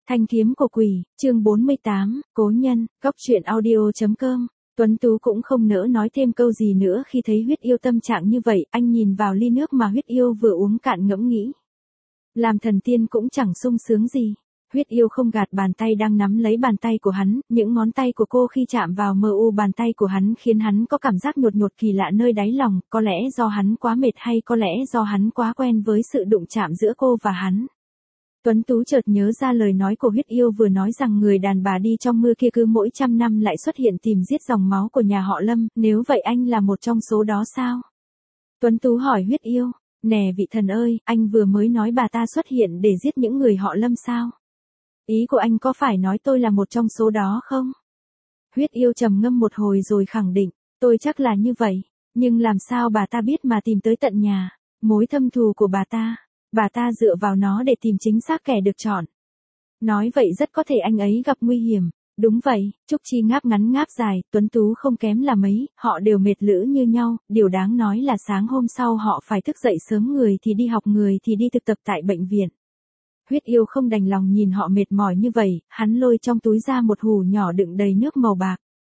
Thanh kiếm của quỷ, chương 48, cố nhân, góc truyện audio.com. Tuấn Tú cũng không nỡ nói thêm câu gì nữa khi thấy huyết yêu tâm trạng như vậy, anh nhìn vào ly nước mà huyết yêu vừa uống cạn ngẫm nghĩ. Làm thần tiên cũng chẳng sung sướng gì. Huyết yêu không gạt bàn tay đang nắm lấy bàn tay của hắn, những ngón tay của cô khi chạm vào mờ u bàn tay của hắn khiến hắn có cảm giác nhột nhột kỳ lạ nơi đáy lòng, có lẽ do hắn quá mệt hay có lẽ do hắn quá quen với sự đụng chạm giữa cô và hắn. Tuấn Tú chợt nhớ ra lời nói của huyết yêu vừa nói rằng người đàn bà đi trong mưa kia cứ mỗi 100 năm lại xuất hiện tìm giết dòng máu của nhà họ Lâm, nếu vậy anh là một trong số đó sao? Tuấn Tú hỏi huyết yêu, nè vị thần ơi, anh vừa mới nói bà ta xuất hiện để giết những người họ Lâm sao? Ý của anh có phải nói tôi là một trong số đó không? Huyết yêu trầm ngâm một hồi rồi khẳng định, tôi chắc là như vậy, nhưng làm sao bà ta biết mà tìm tới tận nhà, mối thâm thù của bà ta dựa vào nó để tìm chính xác kẻ được chọn. Nói vậy rất có thể anh ấy gặp nguy hiểm. Đúng vậy, Trúc Chi ngáp ngắn ngáp dài, Tuấn Tú không kém là mấy, họ đều mệt lử như nhau, điều đáng nói là sáng hôm sau họ phải thức dậy sớm, người thì đi học người thì đi thực tập tại bệnh viện. Huyết yêu không đành lòng nhìn họ mệt mỏi như vậy, hắn lôi trong túi ra một hũ nhỏ đựng đầy nước màu bạc.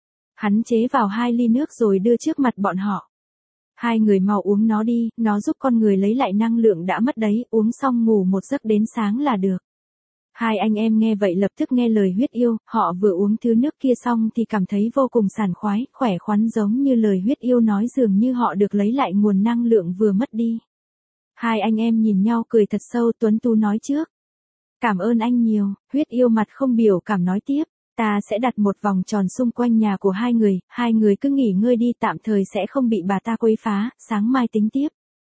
Hắn chế vào 2 ly nước rồi đưa trước mặt bọn họ. Hai người mau uống nó đi, nó giúp con người lấy lại năng lượng đã mất đấy, uống xong ngủ một giấc đến sáng là được. Hai anh em nghe vậy lập tức nghe lời huyết yêu, họ vừa uống thứ nước kia xong thì cảm thấy vô cùng sảng khoái, khỏe khoắn giống như lời huyết yêu nói, dường như họ được lấy lại nguồn năng lượng vừa mất đi. Hai anh em nhìn nhau cười thật sâu, Tuấn Tú nói trước. Cảm ơn anh nhiều, huyết yêu mặt không biểu cảm nói tiếp. Ta sẽ đặt một vòng tròn xung quanh nhà của hai người cứ nghỉ ngơi đi, tạm thời sẽ không bị bà ta quấy phá, sáng mai tính tiếp.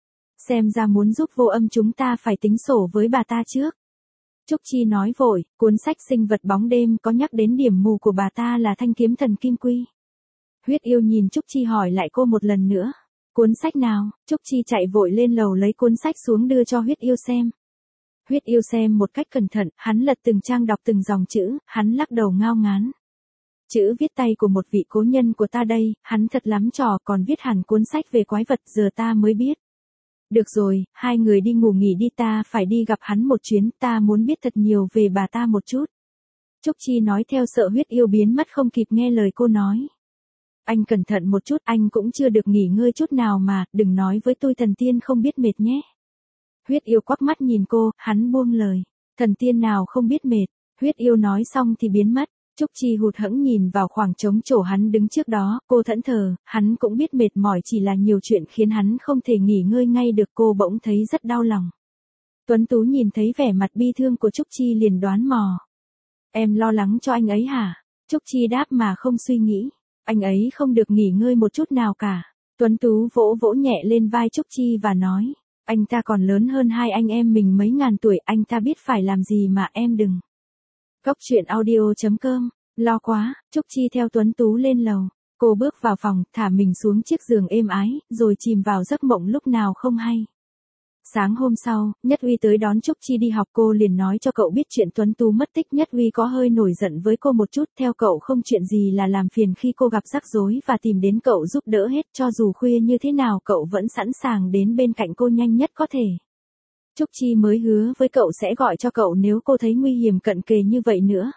Xem ra muốn giúp Vô Âm chúng ta phải tính sổ với bà ta trước. Trúc Chi nói vội, cuốn sách sinh vật bóng đêm có nhắc đến điểm mù của bà ta là thanh kiếm thần kim quy. Huyết yêu nhìn Trúc Chi hỏi lại cô một lần nữa. Cuốn sách nào? Trúc Chi chạy vội lên lầu lấy cuốn sách xuống đưa cho huyết yêu xem. Huyết yêu xem một cách cẩn thận, hắn lật từng trang đọc từng dòng chữ, hắn lắc đầu ngao ngán. Chữ viết tay của một vị cố nhân của ta đây, hắn thật lắm trò, còn viết hẳn cuốn sách về quái vật, giờ ta mới biết. Được rồi, hai người đi ngủ nghỉ đi, ta phải đi gặp hắn một chuyến, ta muốn biết thật nhiều về bà ta một chút. Trúc Chi nói theo, sợ huyết yêu biến mất không kịp nghe lời cô nói. Anh cẩn thận một chút, anh cũng chưa được nghỉ ngơi chút nào mà, đừng nói với tôi thần tiên không biết mệt nhé. Huyết yêu quắc mắt nhìn cô, hắn buông lời. Thần tiên nào không biết mệt. Huyết yêu nói xong thì biến mất. Trúc Chi hụt hẫng nhìn vào khoảng trống chỗ hắn đứng trước đó, cô thẫn thờ, hắn cũng biết mệt mỏi, chỉ là nhiều chuyện khiến hắn không thể nghỉ ngơi ngay được, cô bỗng thấy rất đau lòng. Tuấn Tú nhìn thấy vẻ mặt bi thương của Trúc Chi liền đoán mò. Em lo lắng cho anh ấy hả? Trúc Chi đáp mà không suy nghĩ. Anh ấy không được nghỉ ngơi một chút nào cả. Tuấn Tú vỗ vỗ nhẹ lên vai Trúc Chi và nói. Anh ta còn lớn hơn hai anh em mình mấy ngàn tuổi, anh ta biết phải làm gì mà em đừng. Góc truyện audio.com, lo quá, Trúc Chi theo Tuấn Tú lên lầu. Cô bước vào phòng, thả mình xuống chiếc giường êm ái, rồi chìm vào giấc mộng lúc nào không hay. Sáng hôm sau, Nhất Uy tới đón Trúc Chi đi học, cô liền nói cho cậu biết chuyện Tuấn Tú mất tích. Nhất Uy có hơi nổi giận với cô một chút, theo cậu không chuyện gì là làm phiền khi cô gặp rắc rối và tìm đến cậu giúp đỡ hết, cho dù khuya như thế nào cậu vẫn sẵn sàng đến bên cạnh cô nhanh nhất có thể. Trúc Chi mới hứa với cậu sẽ gọi cho cậu nếu cô thấy nguy hiểm cận kề như vậy nữa.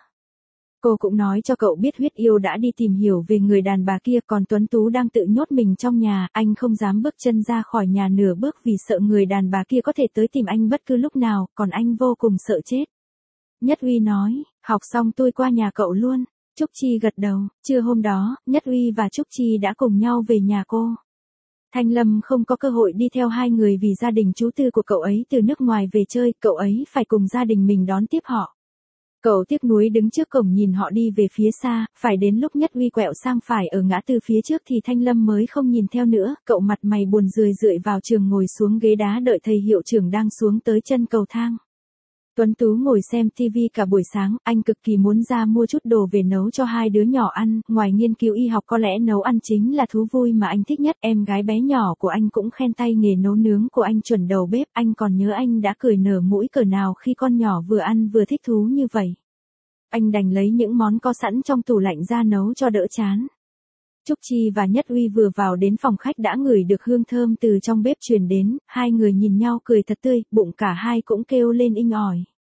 Cô cũng nói cho cậu biết huyết yêu đã đi tìm hiểu về người đàn bà kia, còn Tuấn Tú đang tự nhốt mình trong nhà, anh không dám bước chân ra khỏi nhà nửa bước vì sợ người đàn bà kia có thể tới tìm anh bất cứ lúc nào, còn anh vô cùng sợ chết. Nhất Uy nói, học xong tôi qua nhà cậu luôn. Trúc Chi gật đầu, trưa hôm đó, Nhất Uy và Trúc Chi đã cùng nhau về nhà cô. Thanh Lâm không có cơ hội đi theo hai người vì gia đình chú tư của cậu ấy từ nước ngoài về chơi, cậu ấy phải cùng gia đình mình đón tiếp họ. Cậu tiếc nuối đứng trước cổng nhìn họ đi về phía xa, phải đến lúc Nhất Uy quẹo sang phải ở ngã tư phía trước thì Thanh Lâm mới không nhìn theo nữa, cậu mặt mày buồn rười rượi vào trường ngồi xuống ghế đá đợi thầy hiệu trưởng đang xuống tới chân cầu thang. Tuấn Tú ngồi xem TV cả buổi sáng, anh cực kỳ muốn ra mua chút đồ về nấu cho hai đứa nhỏ ăn, ngoài nghiên cứu y học có lẽ nấu ăn chính là thú vui mà anh thích nhất, em gái bé nhỏ của anh cũng khen tay nghề nấu nướng của anh chuẩn đầu bếp, anh còn nhớ anh đã cười nở mũi cỡ nào khi con nhỏ vừa ăn vừa thích thú như vậy. Anh đành lấy những món có sẵn trong tủ lạnh ra nấu cho đỡ chán. Trúc Chi và Nhất Uy vừa vào đến phòng khách đã ngửi được hương thơm từ trong bếp truyền đến, hai người nhìn nhau cười thật tươi, bụng cả hai cũng kêu lên inh ỏi.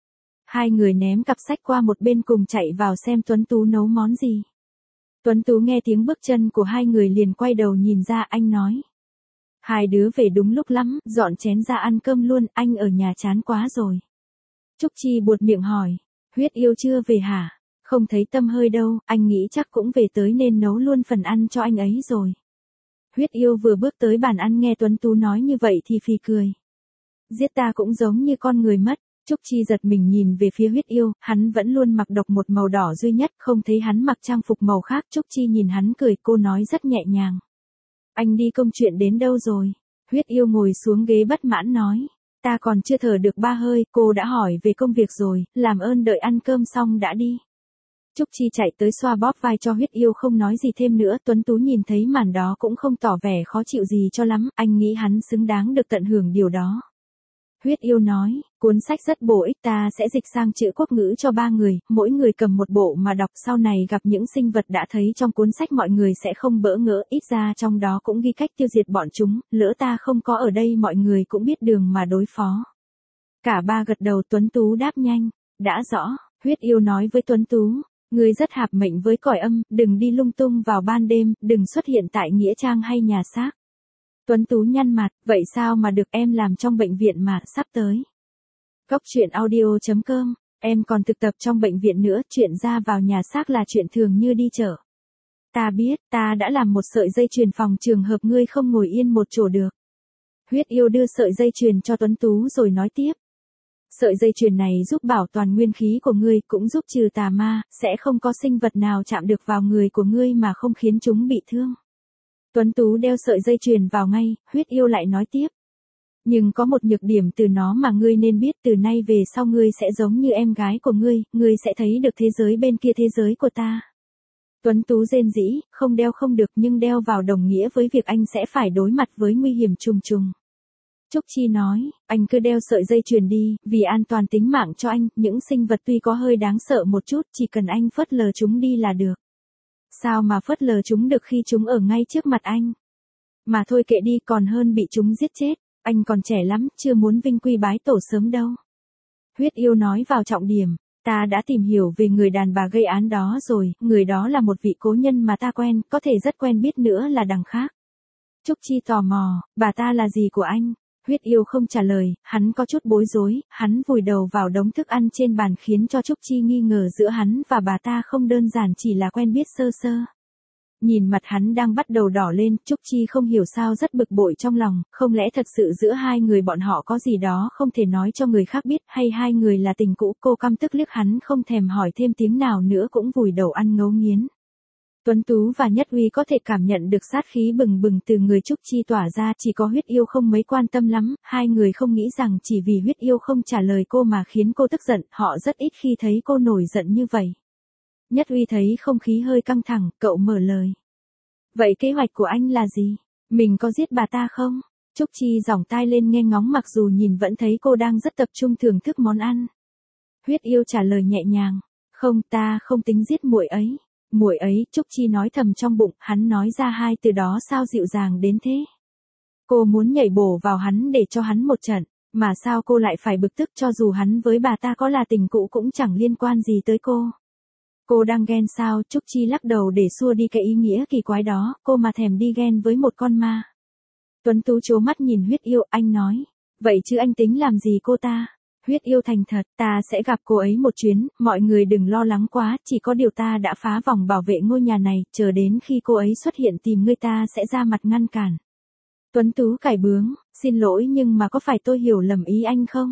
Hai người ném cặp sách qua một bên cùng chạy vào xem Tuấn Tú nấu món gì. Tuấn Tú nghe tiếng bước chân của hai người liền quay đầu nhìn ra, anh nói. Hai đứa về đúng lúc lắm, dọn chén ra ăn cơm luôn, anh ở nhà chán quá rồi. Trúc Chi buột miệng hỏi, Huyết Yêu chưa về hả? Không thấy tâm hơi đâu, anh nghĩ chắc cũng về tới nên nấu luôn phần ăn cho anh ấy rồi. Huyết Yêu vừa bước tới bàn ăn nghe Tuấn Tú nói như vậy thì phì cười. Giết ta cũng giống như con người mất. Trúc Chi giật mình nhìn về phía Huyết Yêu, hắn vẫn luôn mặc độc một màu đỏ duy nhất, không thấy hắn mặc trang phục màu khác. Trúc Chi nhìn hắn cười, cô nói rất nhẹ nhàng. Anh đi công chuyện đến đâu rồi? Huyết Yêu ngồi xuống ghế bất mãn nói. Ta còn chưa thở được ba hơi, cô đã hỏi về công việc rồi, làm ơn đợi ăn cơm xong đã đi. Trúc Chi chạy tới xoa bóp vai cho Huyết Yêu không nói gì thêm nữa. Tuấn Tú nhìn thấy màn đó cũng không tỏ vẻ khó chịu gì cho lắm, anh nghĩ hắn xứng đáng được tận hưởng điều đó. Huyết Yêu nói, cuốn sách rất bổ ích, ta sẽ dịch sang chữ quốc ngữ cho ba người, mỗi người cầm một bộ mà đọc, sau này gặp những sinh vật đã thấy trong cuốn sách mọi người sẽ không bỡ ngỡ, ít ra trong đó cũng ghi cách tiêu diệt bọn chúng, lỡ ta không có ở đây mọi người cũng biết đường mà đối phó. Cả ba gật đầu. Tuấn Tú đáp nhanh, đã rõ. Huyết Yêu nói với Tuấn Tú, ngươi rất hạp mệnh với cõi âm, đừng đi lung tung vào ban đêm, đừng xuất hiện tại nghĩa trang hay nhà xác. Tuấn Tú nhăn mặt, vậy sao mà được, em làm trong bệnh viện mà, sắp tới. Góc truyện audio.com, em còn thực tập trong bệnh viện nữa, chuyện ra vào nhà xác là chuyện thường như đi chợ. Ta biết, ta đã làm một sợi dây chuyền phòng trường hợp ngươi không ngồi yên một chỗ được. Huyết Yêu đưa sợi dây chuyền cho Tuấn Tú rồi nói tiếp. Sợi dây chuyền này giúp bảo toàn nguyên khí của ngươi, cũng giúp trừ tà ma, sẽ không có sinh vật nào chạm được vào người của ngươi mà không khiến chúng bị thương. Tuấn Tú đeo sợi dây chuyền vào ngay, Huyết Yêu lại nói tiếp. Nhưng có một nhược điểm từ nó mà ngươi nên biết, từ nay về sau ngươi sẽ giống như em gái của ngươi sẽ thấy được thế giới bên kia thế giới của ta. Tuấn Tú rên rỉ, không đeo không được, nhưng đeo vào đồng nghĩa với việc anh sẽ phải đối mặt với nguy hiểm trùng trùng. Trúc Chi nói, anh cứ đeo sợi dây chuyền đi, vì an toàn tính mạng cho anh, những sinh vật tuy có hơi đáng sợ một chút, chỉ cần anh phớt lờ chúng đi là được. Sao mà phớt lờ chúng được khi chúng ở ngay trước mặt anh? Mà thôi kệ đi, còn hơn bị chúng giết chết, anh còn trẻ lắm, chưa muốn vinh quy bái tổ sớm đâu. Huyết Yêu nói vào trọng điểm, ta đã tìm hiểu về người đàn bà gây án đó rồi, người đó là một vị cố nhân mà ta quen, có thể rất quen biết nữa là đằng khác. Trúc Chi tò mò, bà ta là gì của anh? Huyết Yêu không trả lời, hắn có chút bối rối, hắn vùi đầu vào đống thức ăn trên bàn khiến cho Trúc Chi nghi ngờ giữa hắn và bà ta không đơn giản chỉ là quen biết sơ sơ. Nhìn mặt hắn đang bắt đầu đỏ lên, Trúc Chi không hiểu sao rất bực bội trong lòng, không lẽ thật sự giữa hai người bọn họ có gì đó không thể nói cho người khác biết, hay hai người là tình cũ. Cô căm tức liếc hắn không thèm hỏi thêm tiếng nào nữa cũng vùi đầu ăn ngấu nghiến. Tuấn Tú và Nhất Uy có thể cảm nhận được sát khí bừng bừng từ người Trúc Chi tỏa ra, chỉ có Huyết Yêu không mấy quan tâm lắm, hai người không nghĩ rằng chỉ vì Huyết Yêu không trả lời cô mà khiến cô tức giận, họ rất ít khi thấy cô nổi giận như vậy. Nhất Uy thấy không khí hơi căng thẳng, cậu mở lời. Vậy kế hoạch của anh là gì? Mình có giết bà ta không? Trúc Chi giỏng tai lên nghe ngóng mặc dù nhìn vẫn thấy cô đang rất tập trung thưởng thức món ăn. Huyết Yêu trả lời nhẹ nhàng. Không, ta không tính giết muội ấy. Muội ấy, Trúc Chi nói thầm trong bụng, hắn nói ra hai từ đó sao dịu dàng đến thế. Cô muốn nhảy bổ vào hắn để cho hắn một trận, mà sao cô lại phải bực tức, cho dù hắn với bà ta có là tình cũ cũng chẳng liên quan gì tới cô. Cô đang ghen sao? Trúc Chi lắc đầu để xua đi cái ý nghĩa kỳ quái đó, cô mà thèm đi ghen với một con ma. Tuấn Tú trố mắt nhìn Huyết Yêu, anh nói, vậy chứ anh tính làm gì cô ta? Huyết Yêu thành thật, ta sẽ gặp cô ấy một chuyến, mọi người đừng lo lắng quá, chỉ có điều ta đã phá vòng bảo vệ ngôi nhà này, chờ đến khi cô ấy xuất hiện tìm người ta sẽ ra mặt ngăn cản. Tuấn Tú cải bướng, xin lỗi nhưng mà có phải tôi hiểu lầm ý anh không?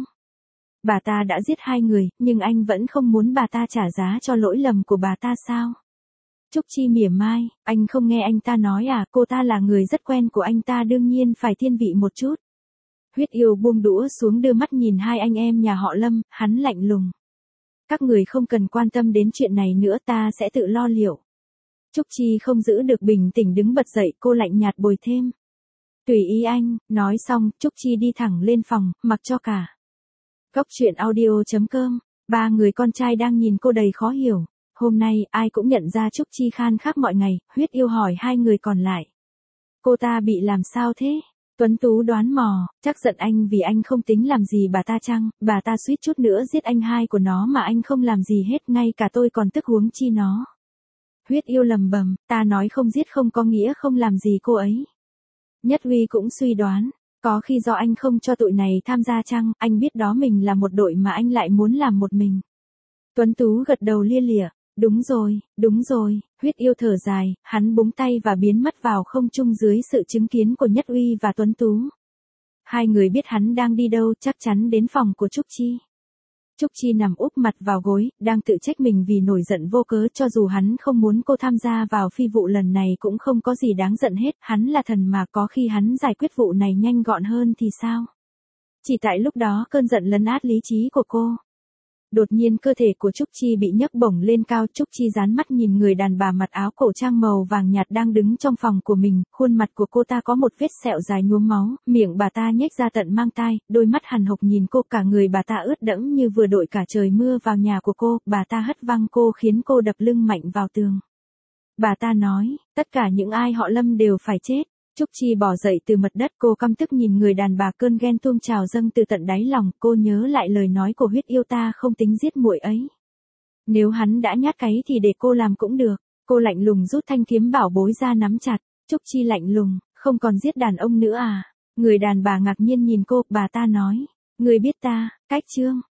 Bà ta đã giết hai người, nhưng anh vẫn không muốn bà ta trả giá cho lỗi lầm của bà ta sao? Trúc Chi mỉa mai, anh không nghe anh ta nói à, cô ta là người rất quen của anh ta đương nhiên phải thiên vị một chút. Huyết Yêu buông đũa xuống đưa mắt nhìn hai anh em nhà họ Lâm, hắn lạnh lùng. Các người không cần quan tâm đến chuyện này nữa, ta sẽ tự lo liệu. Trúc Chi không giữ được bình tĩnh đứng bật dậy, cô lạnh nhạt bồi thêm. Tùy ý anh, nói xong, Trúc Chi đi thẳng lên phòng, mặc cho cả. Góc truyện audio.com, ba người con trai đang nhìn cô đầy khó hiểu. Hôm nay, ai cũng nhận ra Trúc Chi khan khác mọi ngày, Huyết Yêu hỏi hai người còn lại. Cô ta bị làm sao thế? Tuấn Tú đoán mò, chắc giận anh vì anh không tính làm gì bà ta chăng, bà ta suýt chút nữa giết anh hai của nó mà anh không làm gì hết, ngay cả tôi còn tức huống chi nó. Huyết yêu lầm bầm, ta nói không giết không có nghĩa không làm gì cô ấy. Nhất Uy cũng suy đoán, có khi do anh không cho tụi này tham gia chăng, anh biết đó mình là một đội mà anh lại muốn làm một mình. Tuấn Tú gật đầu lia lịa, đúng rồi, huyết yêu thở dài, hắn búng tay và biến mất vào không trung dưới sự chứng kiến của Nhất Uy và Tuấn Tú. Hai người biết hắn đang đi đâu, chắc chắn đến phòng của Trúc Chi. Trúc Chi nằm úp mặt vào gối, đang tự trách mình vì nổi giận vô cớ, cho dù hắn không muốn cô tham gia vào phi vụ lần này cũng không có gì đáng giận hết, hắn là thần mà, có khi hắn giải quyết vụ này nhanh gọn hơn thì sao? Chỉ tại lúc đó cơn giận lấn át lý trí của cô. Đột nhiên cơ thể của Trúc Chi bị nhấc bổng lên cao, Trúc Chi dán mắt nhìn người đàn bà mặc áo cổ trang màu vàng nhạt đang đứng trong phòng của mình, khuôn mặt của cô ta có một vết sẹo dài nhuốm máu, miệng bà ta nhếch ra tận mang tai, đôi mắt hằn hộc nhìn cô, cả người bà ta ướt đẫm như vừa đội cả trời mưa vào nhà của cô, bà ta hất văng cô khiến cô đập lưng mạnh vào tường. Bà ta nói, tất cả những ai họ Lâm đều phải chết. Trúc Chi bò dậy từ mặt đất, cô căm tức nhìn người đàn bà, cơn ghen tuông trào dâng từ tận đáy lòng, cô nhớ lại lời nói của huyết yêu, ta không tính giết muội ấy. Nếu hắn đã nhát cáy thì để cô làm cũng được. Cô lạnh lùng rút thanh kiếm bảo bối ra nắm chặt. Trúc Chi lạnh lùng, không còn giết đàn ông nữa à? Người đàn bà ngạc nhiên nhìn cô, bà ta nói, người biết ta, Cách Trương.